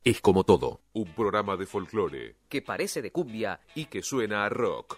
Es como todo, un programa de folclore que parece de cumbia y que suena a rock.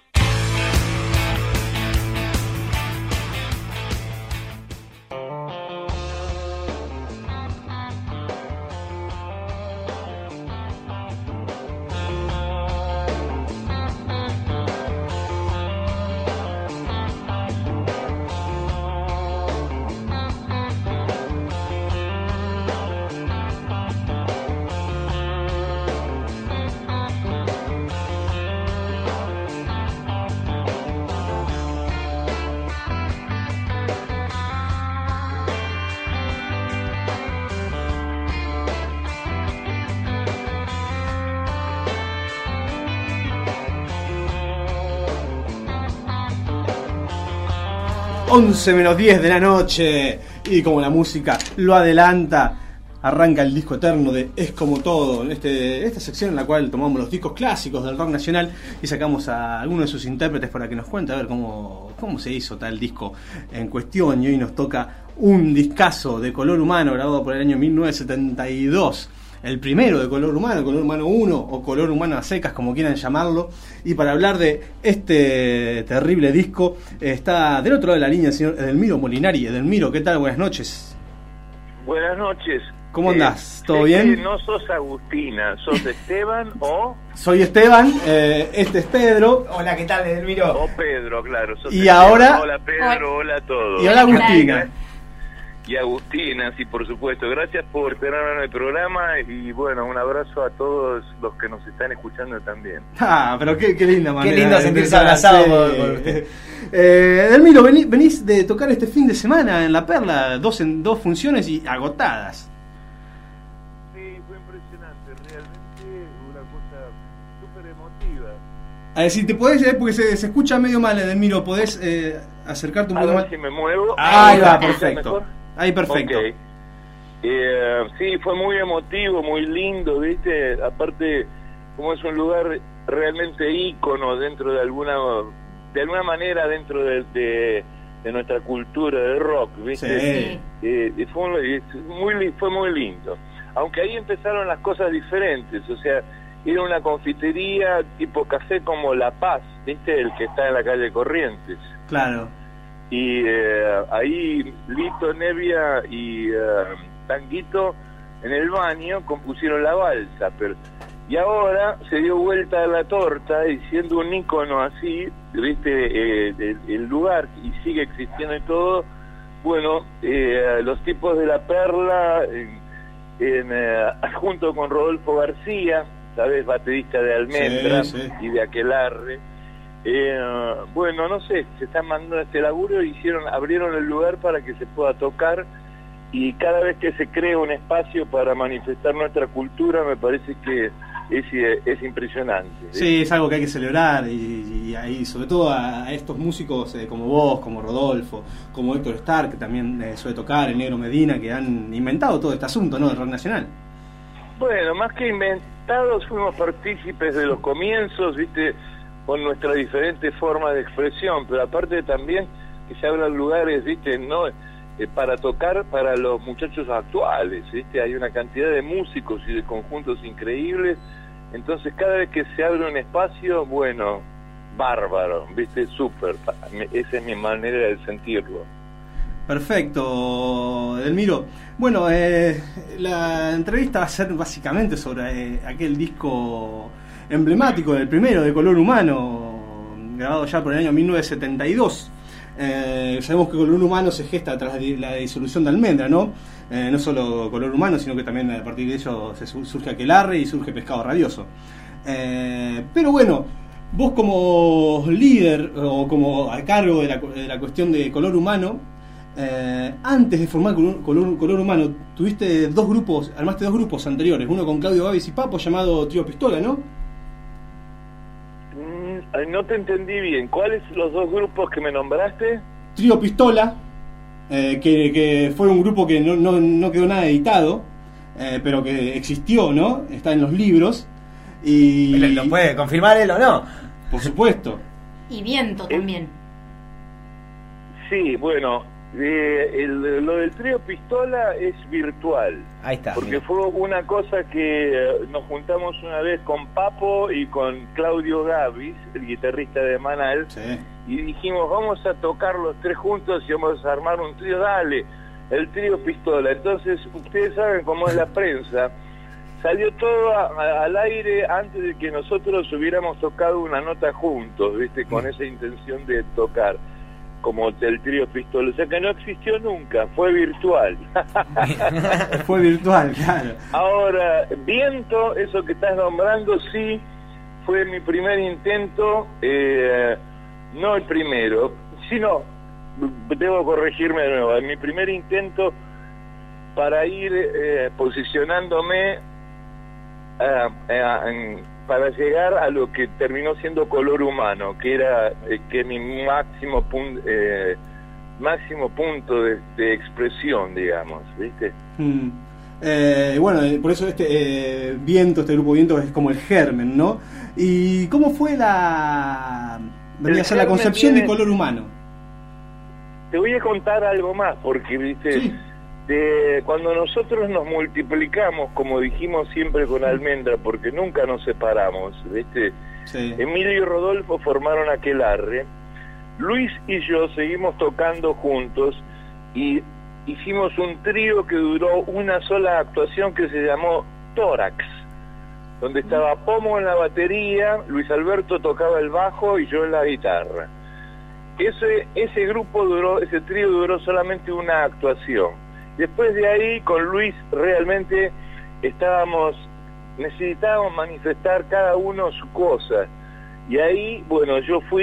(11:10 de la noche) y como la música lo adelanta, arranca el disco eterno de Es como todo, esta sección en la cual tomamos los discos clásicos del rock nacional y sacamos a algunos de sus intérpretes para que nos cuente a ver cómo se hizo tal disco en cuestión. Y hoy nos toca un discazo de Color Humano grabado por el año 1972. El primero de Color Humano 1 o Color Humano a secas, como quieran llamarlo. Y para hablar de este terrible disco está del otro lado de la línea el señor Edelmiro Molinari. Edelmiro, ¿qué tal? Buenas noches. Buenas noches. ¿Cómo andás? ¿Todo bien? No sos Agustina, sos Esteban o... Soy Esteban, este es Pedro. Hola, ¿qué tal, Edelmiro? O Pedro, claro. Sos y Esteban. ahora... Hola Pedro, hola a todos. Y hola Agustina. Y Agustina, sí, por supuesto. Gracias por tenerme en el programa y bueno, un abrazo a todos los que nos están escuchando también. Ah, pero qué linda manera. Qué lindo sentirse abrazado por usted. Edelmiro, venís de tocar este fin de semana en La Perla, dos funciones y agotadas. Sí, fue impresionante, realmente una cosa súper emotiva. A ver, si te podés, porque se escucha medio mal, Edelmiro, ¿podés acercarte un poco más? Si me muevo. Ahí va, perfecto. Ahí, perfecto. Okay. Sí, fue muy emotivo, muy lindo, ¿viste? Aparte, como es un lugar realmente ícono dentro de alguna manera dentro de nuestra cultura de rock, ¿viste? Sí. Fue muy lindo. Aunque ahí empezaron las cosas diferentes, o sea, era una confitería tipo café como La Paz, ¿viste? El que está en la calle Corrientes. Claro. Y ahí Lito Nevia y Tanguito en el baño compusieron La Balsa, y ahora se dio vuelta a la torta y siendo un ícono así, ¿viste? El lugar, y sigue existiendo y todo, bueno, los tipos de La Perla junto con Rodolfo García, ¿sabes? Baterista de Almendra, sí. Y de Aquelarre. Bueno, no sé, se están mandando este laburo y abrieron el lugar para que se pueda tocar, y cada vez que se crea un espacio para manifestar nuestra cultura me parece que es impresionante. Sí, es algo que hay que celebrar y sobre todo a estos músicos como vos, como Rodolfo, como Héctor Stark, que también suele tocar, el Negro Medina, que han inventado todo este asunto, ¿no?, del rock nacional. Bueno, más que inventados, fuimos partícipes de los comienzos, ¿viste?, con nuestras diferentes formas de expresión, pero aparte también que se abran lugares, ¿viste?, no para tocar para los muchachos actuales, ¿viste? Hay una cantidad de músicos y de conjuntos increíbles, entonces cada vez que se abre un espacio, bueno, bárbaro, ¿viste?, súper, esa es mi manera de sentirlo. Perfecto, Edelmiro. Bueno, la entrevista va a ser básicamente sobre aquel disco emblemático, el primero de Color Humano, grabado ya por el año 1972. Sabemos que Color Humano se gesta tras la disolución de Almendra, ¿no? No solo Color Humano, sino que también a partir de ello surge Aquelarre y surge Pescado Rabioso. Pero bueno, vos como líder o como a cargo de la cuestión de Color Humano, antes de formar Color Humano, tuviste armaste dos grupos anteriores, uno con Claudio Gávez y Papo llamado Trío Pistola, ¿no? No te entendí bien. ¿Cuáles los dos grupos que me nombraste? Trío Pistola, que fue un grupo que no quedó nada editado, pero que existió, ¿no? Está en los libros. Y ¿Lo puede confirmar él o no? Por supuesto. Y Viento también. Sí, bueno, Lo del trío Pistola es virtual. Ahí está. Porque mira. fue una cosa que nos juntamos una vez con Papo y con Claudio Gavis, el guitarrista de Manal, Sí. y dijimos, vamos a tocar los tres juntos y vamos a armar un trío, dale, el trío Pistola. Entonces, ustedes saben cómo es la prensa. Salió todo al aire antes de que nosotros hubiéramos tocado una nota juntos, ¿viste? Con esa intención de tocar, como el trío Pistola. O sea que no existió nunca, fue virtual. Fue virtual, claro. Ahora, Viento, eso que estás nombrando, sí, fue mi primer intento, no el primero, sino, debo corregirme de nuevo, mi primer intento para ir posicionándome para llegar a lo que terminó siendo Color Humano, que era que mi máximo punto de expresión, digamos, ¿viste? Bueno, por eso Viento, este grupo Viento es como el germen, ¿no? ¿Y cómo fue vendría a ser la concepción de Color Humano? Te voy a contar algo más, porque, ¿viste? Sí. Cuando nosotros nos multiplicamos, como dijimos siempre con Almendra, porque nunca nos separamos, ¿viste? Sí. Emilio y Rodolfo formaron Aquelarre, Luis y yo seguimos tocando juntos y hicimos un trío que duró una sola actuación que se llamó Tórax, donde estaba Pomo en la batería, Luis Alberto tocaba el bajo y yo en la guitarra. Ese trío duró solamente una actuación. Después de ahí, con Luis realmente necesitábamos manifestar cada uno su cosa. Y ahí, bueno,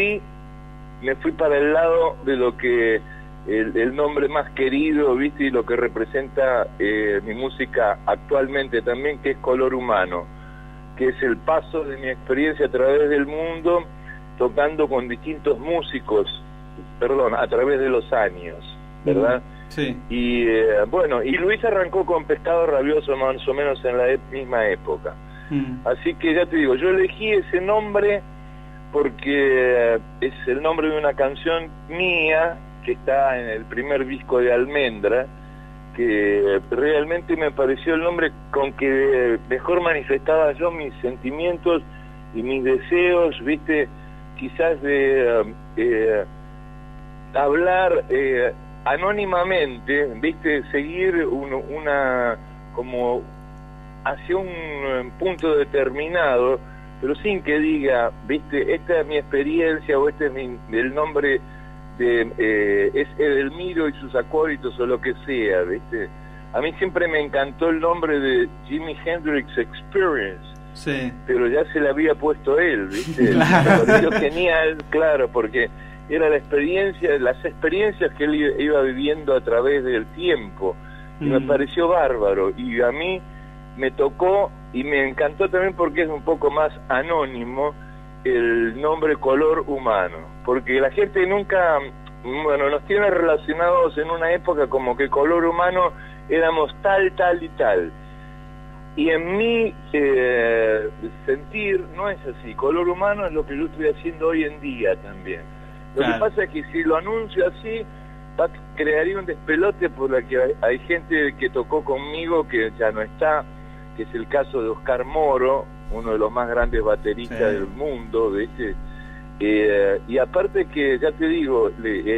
me fui para el lado de lo que el nombre más querido, ¿viste? Y lo que representa mi música actualmente también, que es Color Humano, que es el paso de mi experiencia a través del mundo, tocando con distintos músicos, a través de los años, ¿verdad? Sí. Y bueno, y Luis arrancó con Pescado Rabioso más o menos en la misma época. Así que ya te digo, yo elegí ese nombre porque es el nombre de una canción mía que está en el primer disco de Almendra, que realmente me pareció el nombre con que mejor manifestaba yo mis sentimientos y mis deseos, ¿viste? Quizás de hablar anónimamente, ¿viste? Seguir como hacia un punto determinado, pero sin que diga, ¿viste? Esta es mi experiencia o este es el nombre es Edelmiro y sus acólitos o lo que sea, ¿viste? A mí siempre me encantó el nombre de Jimi Hendrix Experience, sí, pero ya se le había puesto él, ¿viste? Claro. Me pareció genial, claro, porque era las experiencias que él iba viviendo a través del tiempo, y me pareció bárbaro, y a mí me tocó y me encantó también porque es un poco más anónimo el nombre Color Humano, porque la gente nunca, nos tiene relacionados en una época como que Color Humano éramos tal, tal y tal, y en mi sentir no es así. Color Humano es lo que yo estoy haciendo hoy en día también. Lo que pasa es que si lo anuncio así, crearía un despelote por la que hay gente que tocó conmigo que ya no está, que es el caso de Oscar Moro, uno de los más grandes bateristas del mundo, ¿viste? Y aparte que, ya te digo,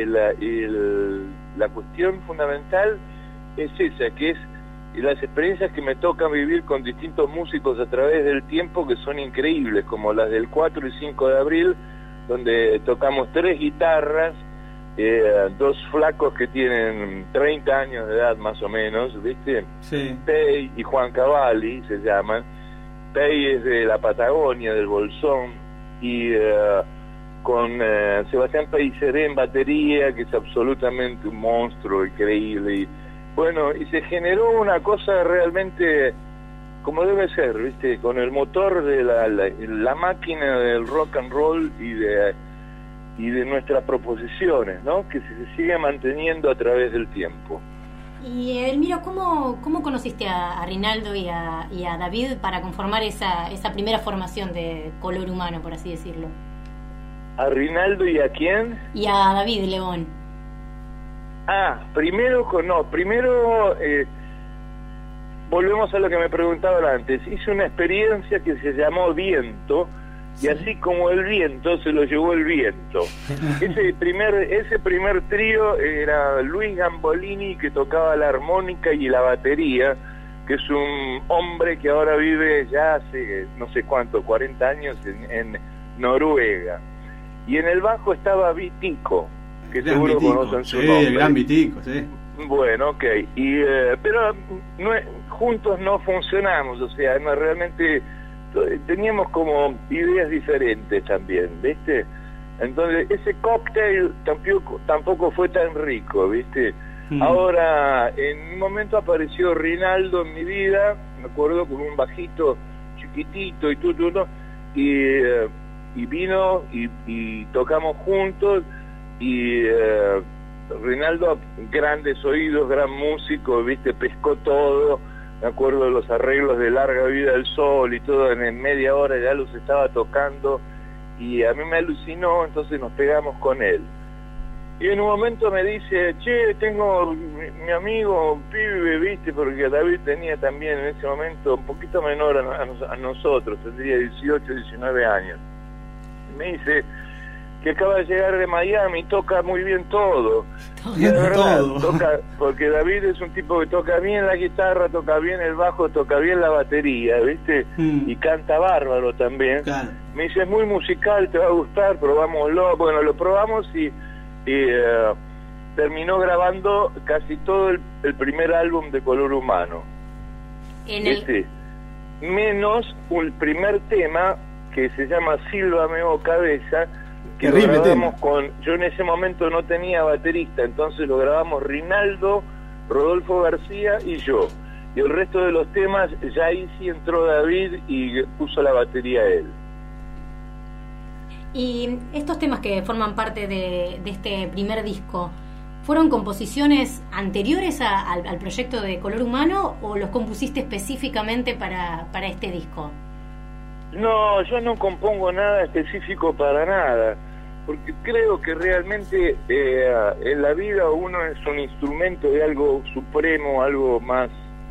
la cuestión fundamental es esa, que es las experiencias que me tocan vivir con distintos músicos a través del tiempo, que son increíbles, como las del 4 y 5 de abril, donde tocamos 3 guitarras, 2 flacos que tienen 30 años de edad más o menos, ¿viste? Sí. Pei y Juan Cavalli se llaman. Pei es de la Patagonia, del Bolsón, y con Sebastián Pelliceré en batería, que es absolutamente un monstruo increíble. Y bueno, y se generó una cosa realmente como debe ser, ¿viste? Con el motor de la máquina del rock and roll y de nuestras proposiciones, ¿no? Que se sigue manteniendo a través del tiempo. Y Edelmiro, ¿cómo conociste a Rinaldo y a David para conformar esa primera formación de Color Humano, por así decirlo? ¿A Rinaldo y a quién? Y a David Lebón. Primero volvemos a lo que me preguntaban antes. Hice una experiencia que se llamó Viento, y así como el viento se lo llevó el viento. Ese primer trío era Luis Gambolini, que tocaba la armónica y la batería, que es un hombre que ahora vive ya hace no sé cuánto, 40 años en Noruega. Y en el bajo estaba Vitico, que Gran seguro Vitico, conocen su sí, nombre. el Gran Vitico, sí. Bueno, ok, pero juntos no funcionamos, o sea, realmente teníamos como ideas diferentes también, ¿viste? Entonces ese cóctel tampoco fue tan rico, ¿viste? Ahora, en un momento apareció Rinaldo en mi vida, me acuerdo, con un bajito chiquitito y vino y tocamos juntos, y Rinaldo, grandes oídos, gran músico, ¿viste? Pescó todo. Me acuerdo de los arreglos de Larga Vida del Sol y todo, en media hora ya los estaba tocando, y a mí me alucinó, entonces nos pegamos con él. Y en un momento me dice, che, tengo mi amigo, pibe, ¿viste? Porque David tenía también en ese momento un poquito menor a nosotros, tendría 18, 19 años. Y me dice que acaba de llegar de Miami, toca muy bien todo. Y de verdad, toca, porque David es un tipo que toca bien la guitarra, toca bien el bajo, toca bien la batería, ¿viste? Y canta bárbaro también. Claro. Me dice, es muy musical, te va a gustar, probámoslo. Bueno, lo probamos y terminó grabando casi todo el primer álbum de Color Humano. Menos un primer tema que se llama Sílvame o Cabeza, que lo grabamos yo en ese momento no tenía baterista, entonces lo grabamos Rinaldo, Rodolfo García y yo. Y el resto de los temas ya ahí sí entró David y puso la batería él. Y estos temas que forman parte de este primer disco, ¿fueron composiciones anteriores al proyecto de Color Humano o los compusiste específicamente para este disco? No, yo no compongo nada específico para nada, porque creo que realmente en la vida uno es un instrumento de algo supremo, algo más,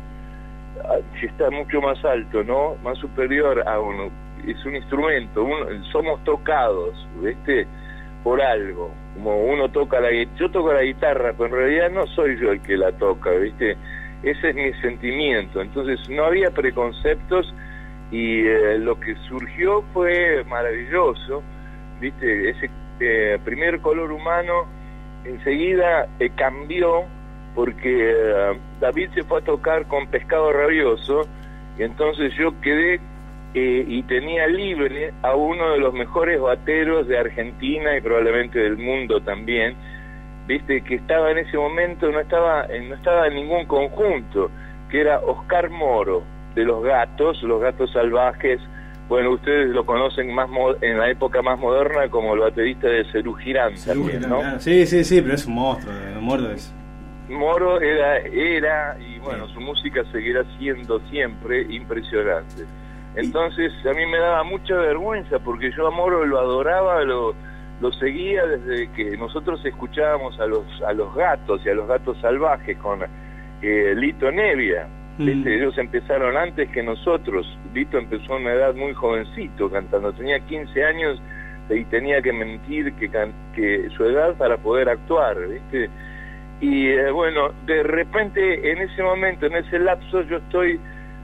si está mucho más alto, ¿no? Más superior a uno. Es un instrumento, somos tocados, ¿viste? Por algo. Como uno toca yo toco la guitarra, pero en realidad no soy yo el que la toca, ¿viste? Ese es mi sentimiento. Entonces no había preconceptos, y lo que surgió fue maravilloso, ¿viste? Ese primer Color Humano enseguida cambió, porque David se fue a tocar con Pescado Rabioso, y entonces yo quedé y tenía libre a uno de los mejores bateros de Argentina y probablemente del mundo también, ¿viste? Que estaba en ese momento, no estaba en ningún conjunto, que era Oscar Moro, de Los Gatos Salvajes. Bueno, ustedes lo conocen más en la época más moderna como el baterista de Serú Girán también, ¿no? Claro. Sí, pero es un monstruo, Moro era, y bueno, su música seguirá siendo siempre impresionante. Entonces a mí me daba mucha vergüenza, porque yo a Moro lo adoraba, lo seguía desde que nosotros escuchábamos a los Gatos y a los Gatos Salvajes con Lito Nevia. ¿Viste? Ellos empezaron antes que nosotros. Lito empezó a una edad muy jovencito cantando, tenía 15 años y tenía que mentir que su edad para poder actuar, ¿viste? Y bueno, de repente en ese momento, en ese lapso, yo estoy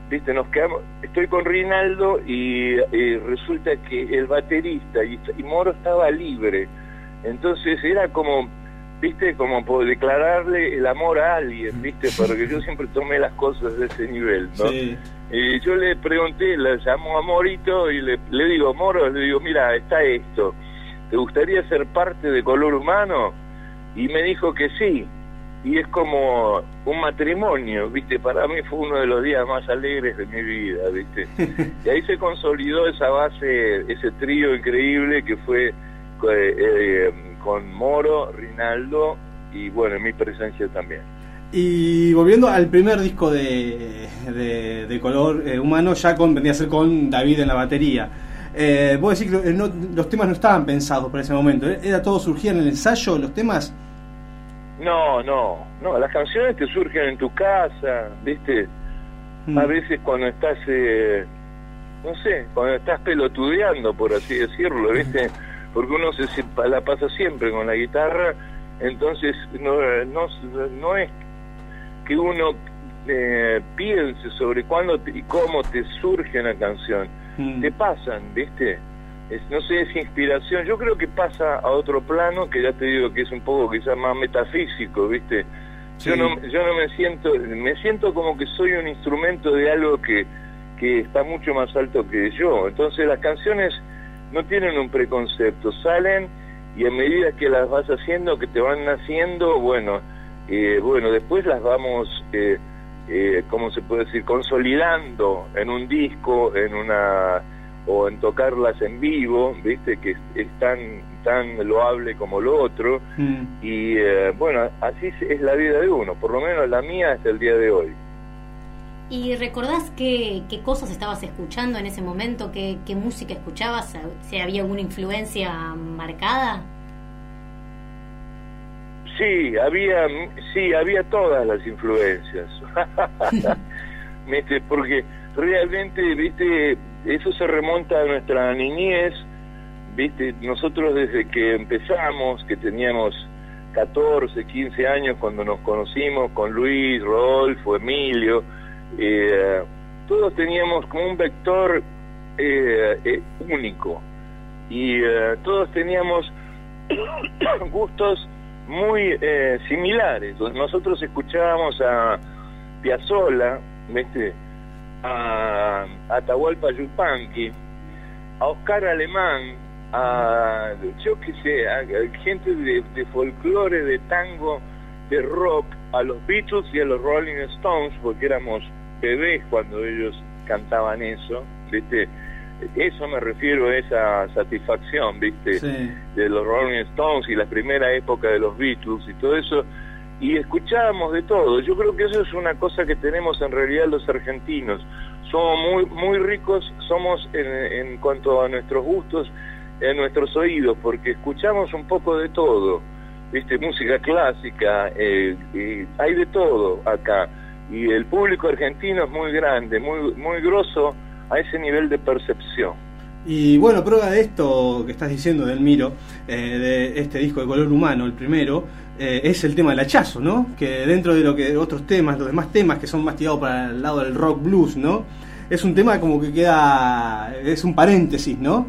con Rinaldo y resulta que el baterista y Moro estaba libre. Entonces era como, ¿viste? Como por declararle el amor a alguien, ¿viste? Porque yo siempre tomé las cosas de ese nivel, ¿no? Sí. Y yo le pregunté, le llamó a Morito y le digo, Moro, mira, está esto, ¿te gustaría ser parte de Color Humano? Y me dijo que sí. Y es como un matrimonio, ¿viste? Para mí fue uno de los días más alegres de mi vida, ¿viste? Y ahí se consolidó esa base, ese trío increíble que fue con Moro, Rinaldo y, bueno, en mi presencia también. Y volviendo al primer disco de Color Humano, ya vendría a ser con David en la batería. ¿Vos decís que los temas no estaban pensados para ese momento? ¿Era todo surgía en el ensayo, los temas? No, las canciones te surgen en tu casa, ¿viste? A veces cuando estás, no sé, cuando estás pelotudeando, por así decirlo, ¿viste? Porque uno se la pasa siempre con la guitarra, entonces no es que uno piense sobre cuándo y cómo te surge una canción. Te pasan, ¿viste? No sé, es inspiración. Yo creo que pasa a otro plano, que ya te digo que es un poco quizás más metafísico, ¿viste? Sí. Yo no me siento como que soy un instrumento de algo que está mucho más alto que yo. Entonces las canciones no tienen un preconcepto, salen y a medida que las vas haciendo, que te van naciendo, bueno, después las vamos, ¿cómo se puede decir? Consolidando en un disco, o en tocarlas en vivo, ¿viste? Que es tan loable como lo otro. Y bueno, así es la vida de uno, por lo menos la mía hasta el día de hoy. ¿Y recordás qué cosas estabas escuchando en ese momento? ¿Qué música escuchabas? ¿Si había alguna influencia marcada? Sí, había todas las influencias. ¿Viste? Porque realmente, ¿viste? Eso se remonta a nuestra niñez, ¿viste? Nosotros desde que empezamos, que teníamos 14, 15 años cuando nos conocimos con Luis, Rodolfo, Emilio, todos teníamos como un vector único y todos teníamos gustos muy similares. Nosotros escuchábamos a Piazzolla, ¿viste? A Atahualpa Yupanqui, a Oscar Alemán, a yo qué sé, a gente de folclore, de tango, de rock, a los Beatles y a los Rolling Stones, porque éramos bebés cuando ellos cantaban eso, ¿viste? Eso me refiero a esa satisfacción, ¿viste? Sí. De los Rolling Stones y la primera época de los Beatles y todo eso. Y escuchábamos de todo. Yo creo que eso es una cosa que tenemos en realidad los argentinos. Somos muy ricos, somos en cuanto a nuestros gustos, en nuestros oídos, porque escuchamos un poco de todo, ¿viste? Música clásica, hay de todo acá. Y el público argentino es muy grande, muy grosso a ese nivel de percepción. Y bueno, prueba de esto que estás diciendo, Delmiro, de este disco de Color Humano, el primero, es el tema del hachazo, ¿no? Que dentro de lo que los demás temas que son más tirados para el lado del rock blues, ¿no? Es un tema como que es un paréntesis, ¿no?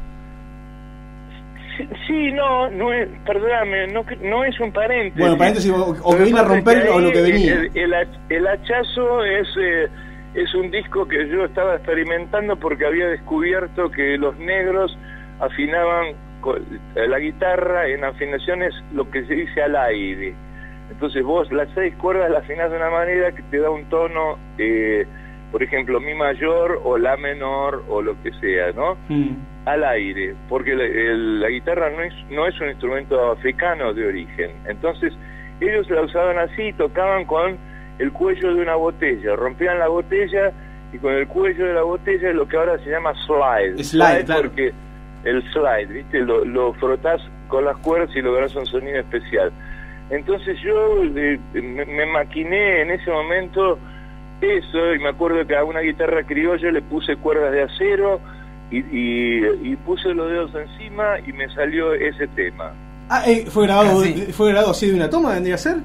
Sí, no es, perdóname, no es un paréntesis. Bueno, paréntesis o que viene a romper o lo que venía. El hachazo es un disco que yo estaba experimentando porque había descubierto que los negros afinaban la guitarra en afinaciones, lo que se dice al aire. Entonces vos las 6 cuerdas las afinás de una manera que te da un tono, por ejemplo, mi mayor o la menor o lo que sea, ¿no? Al aire, porque la guitarra no es un instrumento africano de origen. Entonces ellos la usaban así, tocaban con el cuello de una botella, rompían la botella y con el cuello de la botella es lo que ahora se llama slide, claro. Porque el slide, ¿viste? Lo frotás con las cuerdas y lográs un sonido especial. Entonces yo me maquiné en ese momento eso, y me acuerdo que a una guitarra criolla le puse cuerdas de acero y puse los dedos encima y me salió ese tema. ¿Fue grabado así de una toma, vendría a ser?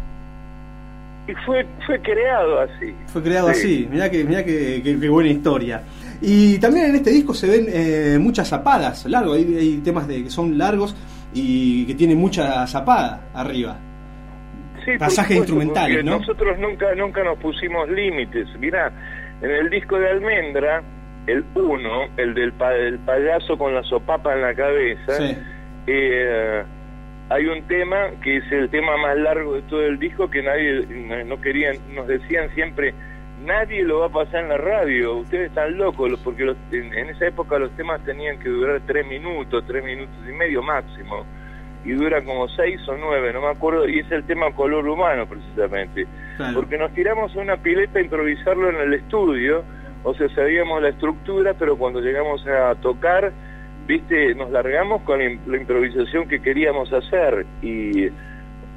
Y fue creado así. Fue creado así, mirá que buena historia. Y también en este disco se ven muchas zapadas, largos, hay temas que son largos y que tienen mucha zapada arriba. Sí, pasajes instrumentales, ¿no? Nosotros nunca nos pusimos límites. Mirá, en el disco de Almendra, el 1, el del payaso con la sopapa en la cabeza, sí. Hay un tema que es el tema más largo de todo el disco que nadie no querían, nos decían siempre, nadie lo va a pasar en la radio, ustedes están locos, porque en esa época los temas tenían que durar 3 minutos y medio máximo, y duran como 6 o 9, no me acuerdo, y es el tema Color Humano precisamente, claro. Porque nos tiramos a una pileta a improvisarlo en el estudio, o sea, sabíamos la estructura, pero cuando llegamos a tocar, viste, nos largamos con la improvisación que queríamos hacer, y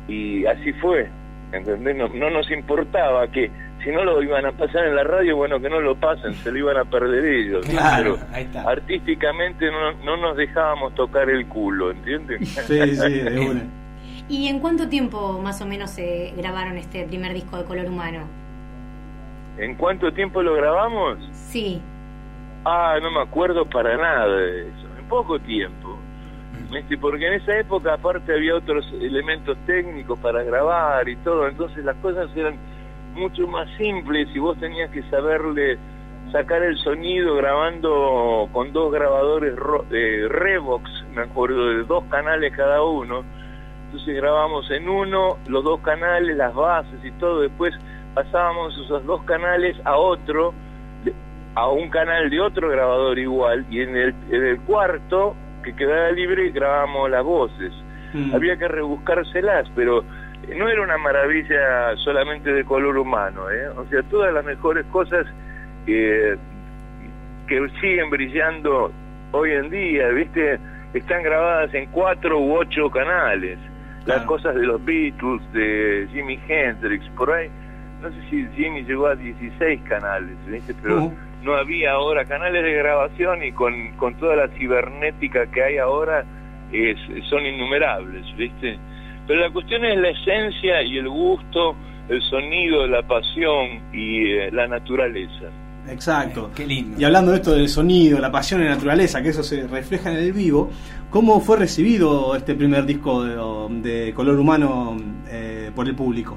y así fue, ¿entendés? No nos importaba que si no lo iban a pasar en la radio, bueno, que no lo pasen, se lo iban a perder ellos. Claro, pero ahí está. artísticamente no nos dejábamos tocar el culo, ¿entiendes? Sí, de una. ¿Y en cuánto tiempo más o menos se grabaron este primer disco de Color Humano? ¿En cuánto tiempo lo grabamos? Sí. No me acuerdo para nada de eso, en poco tiempo. Porque en esa época aparte había otros elementos técnicos para grabar y todo, entonces las cosas eran mucho más simples y vos tenías que saberle sacar el sonido grabando con 2 grabadores Revox, me acuerdo, de 2 canales cada uno. Entonces grabábamos en uno los 2 canales, las bases y todo, después pasábamos esos 2 canales a otro, a un canal de otro grabador igual, y en el cuarto que quedaba libre grabábamos las voces. Había que rebuscárselas, pero no era una maravilla solamente de Color Humano, o sea, todas las mejores cosas que siguen brillando hoy en día, ¿viste? Están grabadas en 4 u 8 canales. Las cosas de los Beatles, de Jimi Hendrix, por ahí, no sé si Jimi llegó a 16 canales, ¿viste? Pero no había ahora canales de grabación, y con toda la cibernética que hay ahora son innumerables, ¿viste? Pero la cuestión es la esencia y el gusto, el sonido, la pasión y la naturaleza. Exacto. Qué lindo. Y hablando de esto del sonido, la pasión y la naturaleza, que eso se refleja en el vivo, ¿cómo fue recibido este primer disco de Color Humano por el público?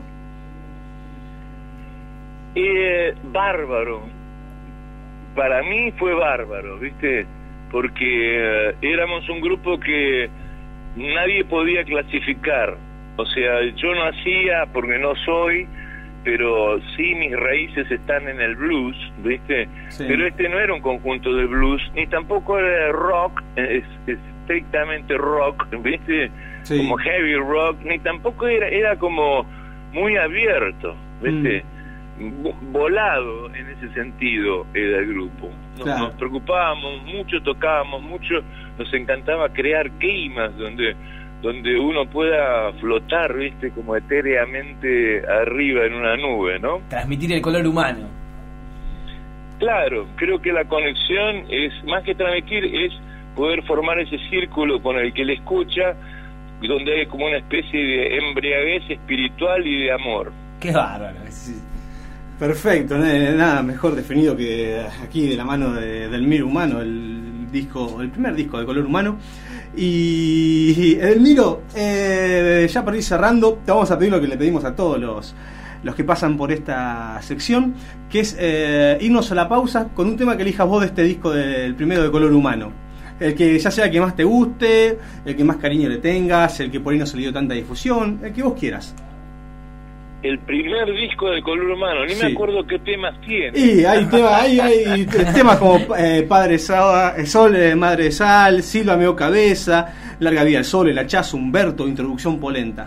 Bárbaro. Para mí fue bárbaro, ¿viste? Porque éramos un grupo que nadie podía clasificar. O sea, yo no hacía, porque no soy, pero sí mis raíces están en el blues, ¿viste? Sí. Pero este no era un conjunto de blues, ni tampoco era rock, estrictamente rock, ¿viste? Sí. Como heavy rock, ni tampoco era como muy abierto, ¿viste? Volado en ese sentido era el grupo. Nos preocupábamos mucho, tocábamos mucho, nos encantaba crear climas donde uno pueda flotar, ¿viste? Como etéreamente arriba en una nube, ¿no? Transmitir el color humano. Claro, creo que la conexión es, más que transmitir, es poder formar ese círculo con el que le escucha, donde hay como una especie de embriaguez espiritual y de amor. ¡Qué bárbaro! Perfecto, nada mejor definido que aquí de la mano de Edelmiro Humano, el primer disco de Color Humano. Y Edelmiro, ya para ir cerrando, te vamos a pedir lo que le pedimos a todos los que pasan por esta sección, que es irnos a la pausa con un tema que elijas vos de este disco del primero de Color Humano. El que ya sea el que más te guste, el que más cariño le tengas, el que por ahí no se le dio tanta difusión, el que vos quieras. El primer disco de Color Humano, ni me acuerdo qué temas tiene. Y hay temas como Padre Sol, Madre de Sal, Silva Meo Cabeza, Larga Vida al Sol, El Hachazo, Humberto, Introducción Polenta.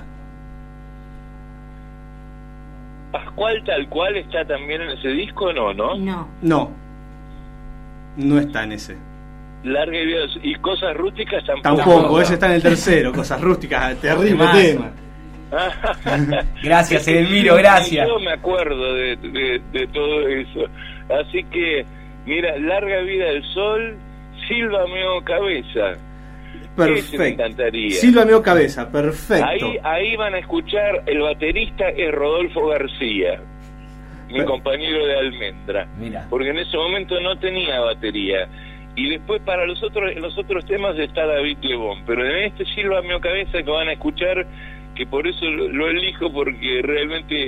¿Pascual tal cual está también en ese disco? No está en ese. Larga Vida y Cosas Rústicas tampoco, ese está en el tercero. Cosas Rústicas, terrible tema. Gracias, Edelmiro, gracias. Yo me acuerdo de todo eso. Así que, mira, Larga Vida del Sol, Silva Meo Cabeza. Perfecto. Me encantaría. Silva Meo Cabeza, perfecto. Ahí van a escuchar, el baterista es Rodolfo García, mi compañero de Almendra. Mira. Porque en ese momento no tenía batería. Y después para los otros temas está David Lebón. Pero en este Silva Meo Cabeza que van a escuchar, que por eso lo elijo, porque realmente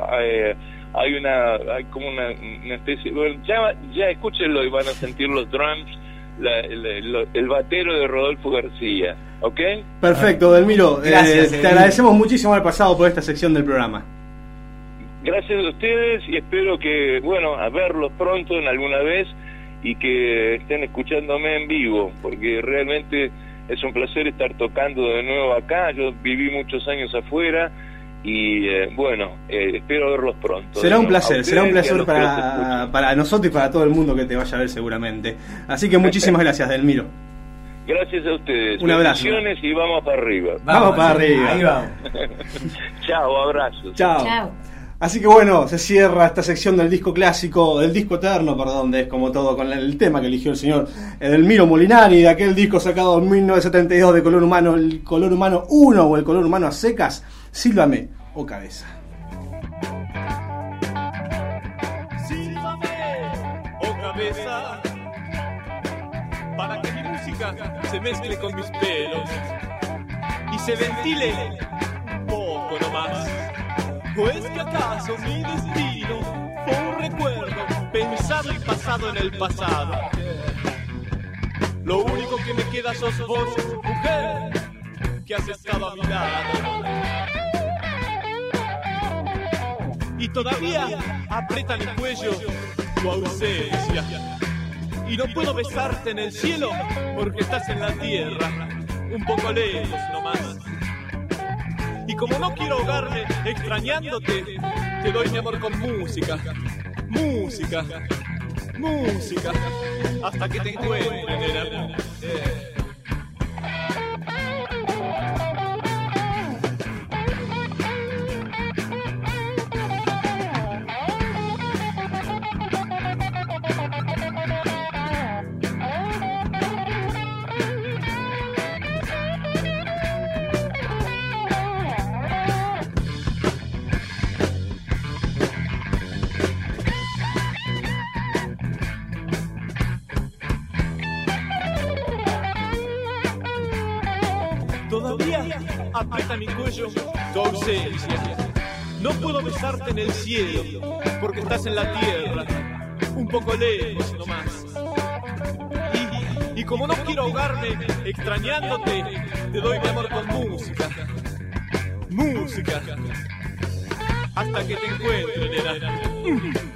hay como una especie, bueno, ya escúchenlo y van a sentir los drums, el batero de Rodolfo García, ¿ok? Perfecto, Edelmiro, gracias, te agradecemos muchísimo haber pasado por esta sección del programa. Gracias a ustedes y espero que, a verlos pronto en alguna vez y que estén escuchándome en vivo, porque realmente es un placer estar tocando de nuevo acá. Yo viví muchos años afuera y espero verlos pronto. Será un placer para nosotros y para todo el mundo que te vaya a ver seguramente. Así que muchísimas gracias, Edelmiro. Gracias a ustedes. Un abrazo. Bendiciones y vamos para arriba. Vamos para arriba. Ahí vamos. Chao, abrazos. Chao. Chao. Así que bueno, se cierra esta sección del disco clásico, del disco eterno, perdón, de Es como todo, con el tema que eligió el señor Edelmiro Molinari, de aquel disco sacado en 1972 de Color Humano, el Color Humano 1 o el Color Humano a secas, Sílvame o Cabeza. Sílvame, oh cabeza, para que mi música se mezcle con mis pelos y se ventile un poco nomás. ¿O es que acaso mi destino fue un recuerdo pensado y pasado en el pasado? Lo único que me queda sos vos, mujer, que has estado a mi lado. Y todavía aprieta mi cuello tu ausencia. Y no puedo besarte en el cielo porque estás en la tierra, un poco lejos nomás. Y como no quiero ahogarme extrañándote, te doy mi amor con música, música, música, hasta que te encuentre, nena. Todavía aprieta mi cuello tu ausencia. No puedo besarte en el cielo porque estás en la tierra, un poco lejos nomás. Y como no quiero ahogarme extrañándote, te doy mi amor con música, música, hasta que te encuentre, nena.